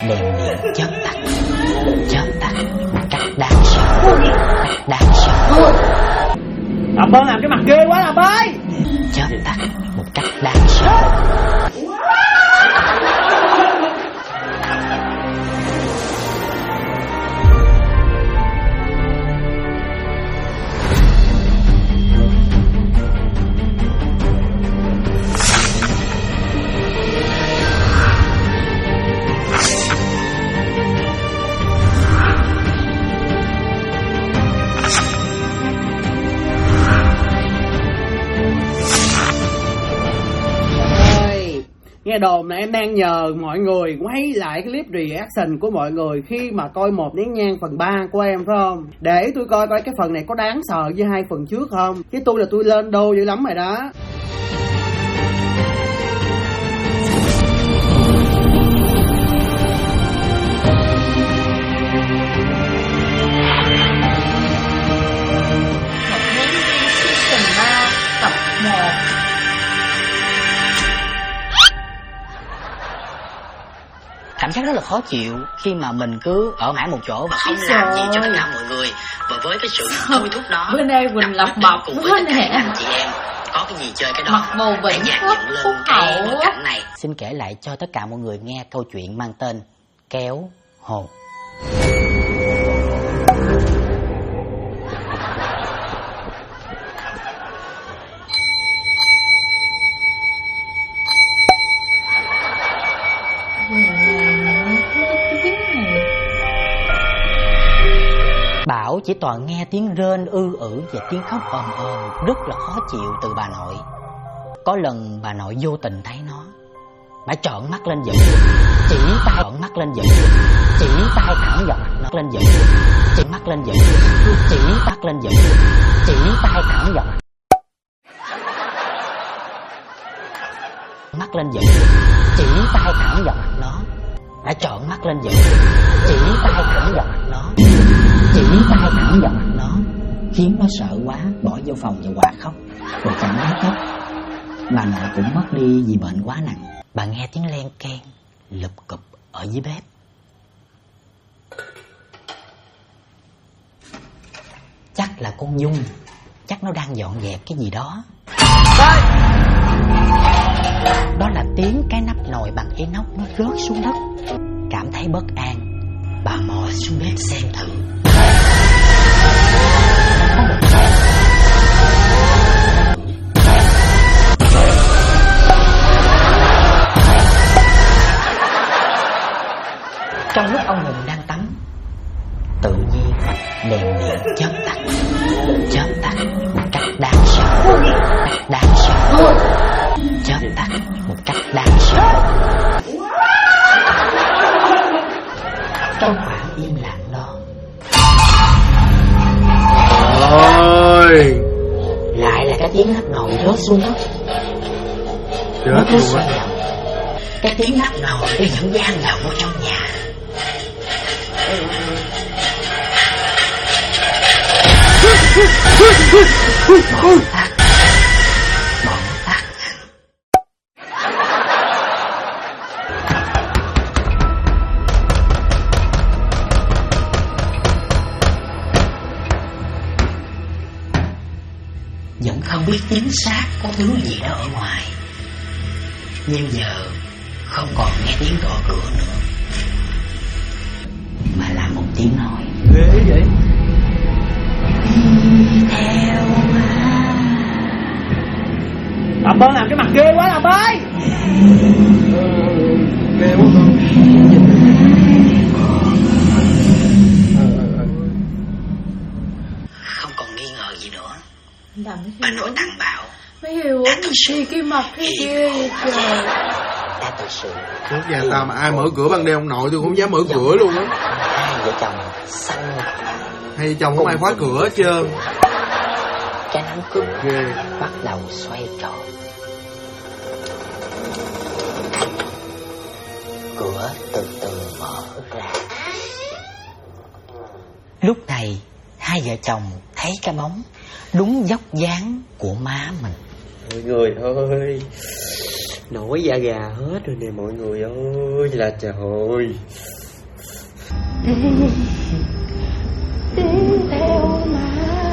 đèn điện chớp tắt một cách đáng sợ, đáng sợ. Làm ơn làm cái mặt ghê quá làm ơi. Chớp tắt một cách đáng sợ. Nghe đồn là em đang nhờ mọi người quay lại cái clip reaction của mọi người khi mà coi Một Nén Nhang phần 3 của em phải không? Để tôi coi cái phần này có đáng sợ với 2 phần trước không? Chứ tôi là tôi lên đô dữ lắm rồi đó. Một Nén Nhang Season 3 tập 1. Cảm giác rất là khó chịu khi mà mình cứ ở mãi một chỗ và không làm gì cho tất cả mọi người. Và với cái sự thôi thúc đó, bữa nay Quỳnh Lập mập cùng với tất cả anh chị em có cái gì chơi cái đó. Mặc màu hãy vĩnh dàn phúc dựng phúc lên cái hậu. cảnh này. Xin kể lại cho tất cả mọi người nghe câu chuyện mang tên Kéo Hồn. Bảo chỉ toàn nghe tiếng rên ư ử và tiếng khóc ồm ồm rất là khó chịu từ bà nội. Có lần bà nội vô tình thấy nó, bà trợn mắt lên giận, chỉ tay trợn mắt lên giận, chỉ tay thẳng vào mặt nó lên giận, chỉ mắt lên giận, chỉ mắt lên giận, chỉ tay thẳng vào mặt, mắt lên giận, chỉ tay thẳng vào mặt nó. Bà trợn mắt lên giận, chỉ tay thẳng vào mặt nó, chỉ tay thẳng vào mặt nó, khiến nó sợ quá bỏ vô phòng và quạt khóc. Rồi chẳng mấy chốc bà nội cũng mất đi vì bệnh quá nặng. Bà nghe tiếng len keng lụp cụp ở dưới bếp. Chắc là con Dung, chắc nó đang dọn dẹp cái gì đó. Đó là tiếng cái nắp nồi bằng inox nó rớt xuống đất. Cảm thấy bất an, bà mò xuống bếp xem thử. Trong lúc ông Hùng đang tắm, tự nhiên đèn điện chớp tắt một cách đáng sợ, đáng sợ, chớp tắt một cách đáng sợ. Trong khoảng im lặng đó, ôi, lại là cái tiếng nắp nồi rớt xuống đất. Nó cứ xoay vòng, cái tiếng nắp nồi nó vẫn vang vọng trong nhà. Bọn tắt. Vẫn không biết chính xác có thứ gì đó ở ngoài, nhưng giờ không còn nghe tiếng gõ cửa nữa, mà là một tiếng nói Ghê vậy? Đi theo mà. Làm ơn làm cái mặt ghê quá làm ơi. ghê quá con. Không còn nghi ngờ gì nữa. Bà nội thằng Bảo mấy hiểu gì cái mặt cái ghê vậy trời. đã thực sự Trước nhà tao mà ai mở cửa ban đêm ông nội tôi không dám mở cửa luôn á. hai vợ chồng xanh mặt Hay chồng không ai khóa cửa hết trơn. cái nắm cửa Ghê. bắt đầu xoay tròn. Cửa từ từ mở ra. Lúc này hai vợ chồng thấy cái bóng đúng dốc dáng của má mình. Mọi người ơi, nổi da gà hết rồi nè mọi người ơi là trời. Đi theo má,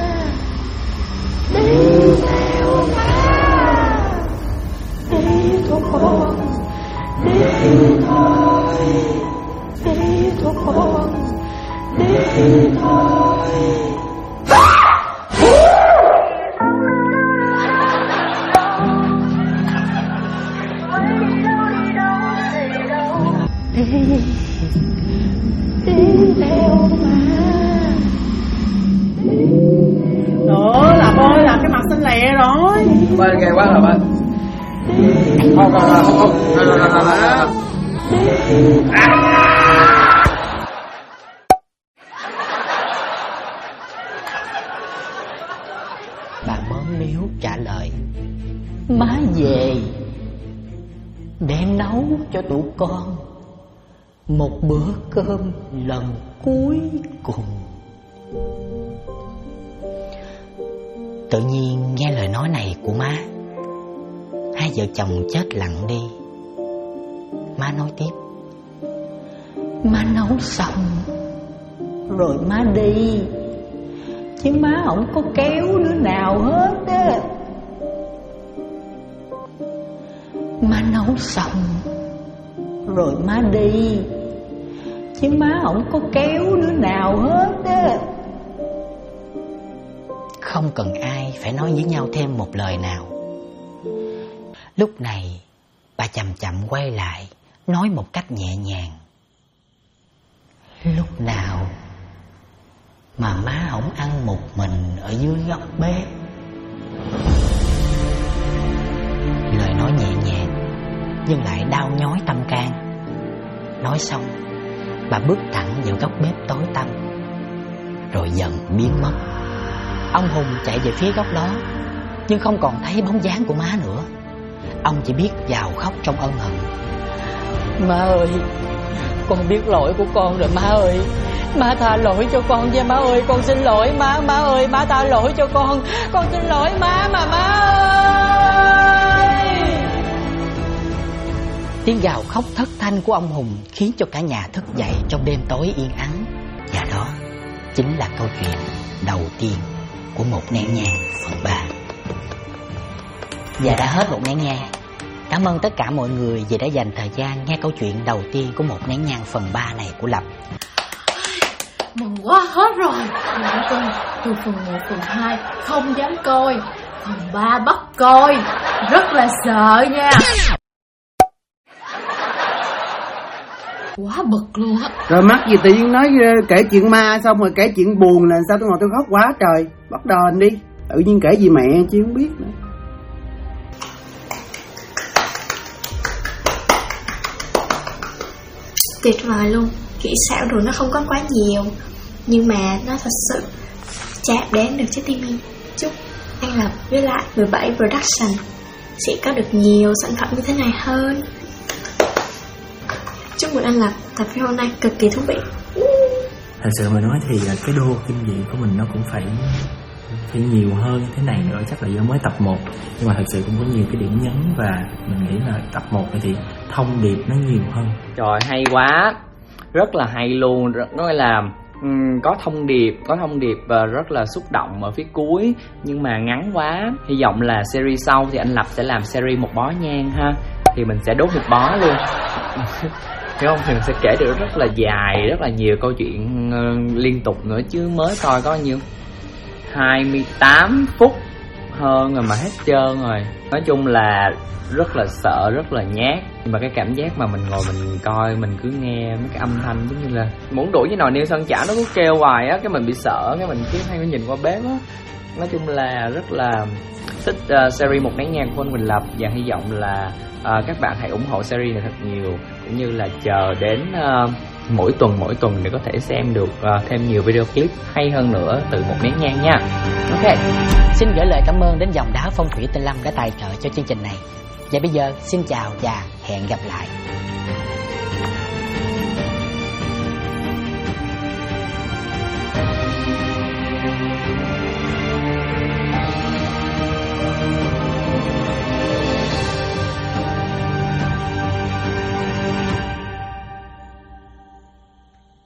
đi theo má, đi thôi con, đi thôi, đi thôi con, đi thôi. Đi theo má. Đó làm ơi, làm cái mặt xanh lè rồi. Bên ghê quá rồi bên. Không. Bà mớm miếu trả lời: má về đem nấu cho tụi con một bữa cơm lần cuối cùng. Tự nhiên nghe lời nói này của má, hai vợ chồng chết lặng đi. Má nói tiếp: má nấu xong rồi má đi, chứ má không có kéo đứa nào hết á. Má nấu xong rồi má đi, chứ má không có kéo đứa nào hết á. Không cần ai phải nói với nhau thêm một lời nào. Lúc này bà chậm chậm quay lại, nói một cách nhẹ nhàng: lúc nào mà má không ăn một mình ở dưới góc bếp. Lời nói nhẹ nhàng nhưng lại đau nhói tâm can. Nói xong, bà bước thẳng vào góc bếp tối tăm, rồi dần biến mất. Ông Hùng chạy về phía góc đó, nhưng không còn thấy bóng dáng của má nữa. Ông chỉ biết gào khóc trong ân hận: má ơi, con biết lỗi của con rồi má ơi. Má tha lỗi cho con nha má ơi, con xin lỗi má. Má ơi, má tha lỗi cho con xin lỗi má mà má ơi. Tiếng gào khóc thất thanh của ông Hùng khiến cho cả nhà thức dậy trong đêm tối yên ắng. Và đó chính là câu chuyện đầu tiên của Một Nén Nhang phần 3. Và đã hết Một Nén Nhang. Cảm ơn tất cả mọi người vì đã dành thời gian nghe câu chuyện đầu tiên của Một Nén Nhang phần 3 này của Lập. Mừng quá hết rồi. Mọi người từ phần 1, phần 2 không dám coi, phần 3 bắt coi. Rất là sợ nha. Quá bực luôn á. Rồi mắc gì tự nhiên nói kể chuyện ma xong rồi kể chuyện buồn là sao tôi ngồi tôi khóc quá trời. Bắt đền đi. Tự nhiên kể gì mẹ chứ không biết nữa. Tuyệt vời luôn. Kỹ xảo đồ nó không có quá nhiều, nhưng mà nó thật sự chạm đến được trái tim em. Chúc anh Lập với lại 17 Production sẽ có được nhiều sản phẩm như thế này hơn. Chúc mừng anh Lập, tập phim hôm nay cực kỳ thú vị. Thật sự mà nói thì cái đô kinh dị của mình nó cũng phải nhiều hơn thế này nữa. Chắc là do mới tập 1, nhưng mà thật sự cũng có nhiều cái điểm nhấn. Và mình nghĩ là tập 1 này thì thông điệp nó nhiều hơn. Trời, hay quá, rất là hay luôn. Nói là có thông điệp và rất là xúc động ở phía cuối, nhưng mà ngắn quá. Hy vọng là series sau thì anh Lập sẽ làm series một bó nhang ha, thì mình sẽ đốt một bó luôn. Hiểu không? Thì mình sẽ kể được rất là dài, rất là nhiều câu chuyện liên tục nữa, chứ mới coi có nhiêu 28 phút hơn rồi mà hết trơn rồi. Nói chung là rất là sợ, rất là nhát. Nhưng mà cái cảm giác mà mình ngồi mình coi, mình cứ nghe mấy cái âm thanh giống như là muốn đuổi với nồi niêu sơn chảo, nó cứ kêu hoài á, cái mình bị sợ, cái mình cứ hay có nhìn qua bếp á. Nói chung là rất là thích series Một Nén Nhang của anh Quỳnh Lập, và hy vọng là các bạn hãy ủng hộ series này thật nhiều, cũng như là chờ đến mỗi tuần để có thể xem được thêm nhiều video clip hay hơn nữa từ Một Nén Nhang nha. Ok, xin gửi lời cảm ơn đến Dòng Đá Phong Thủy Tinh Lâm đã tài trợ cho chương trình này. Và bây giờ xin chào và hẹn gặp lại.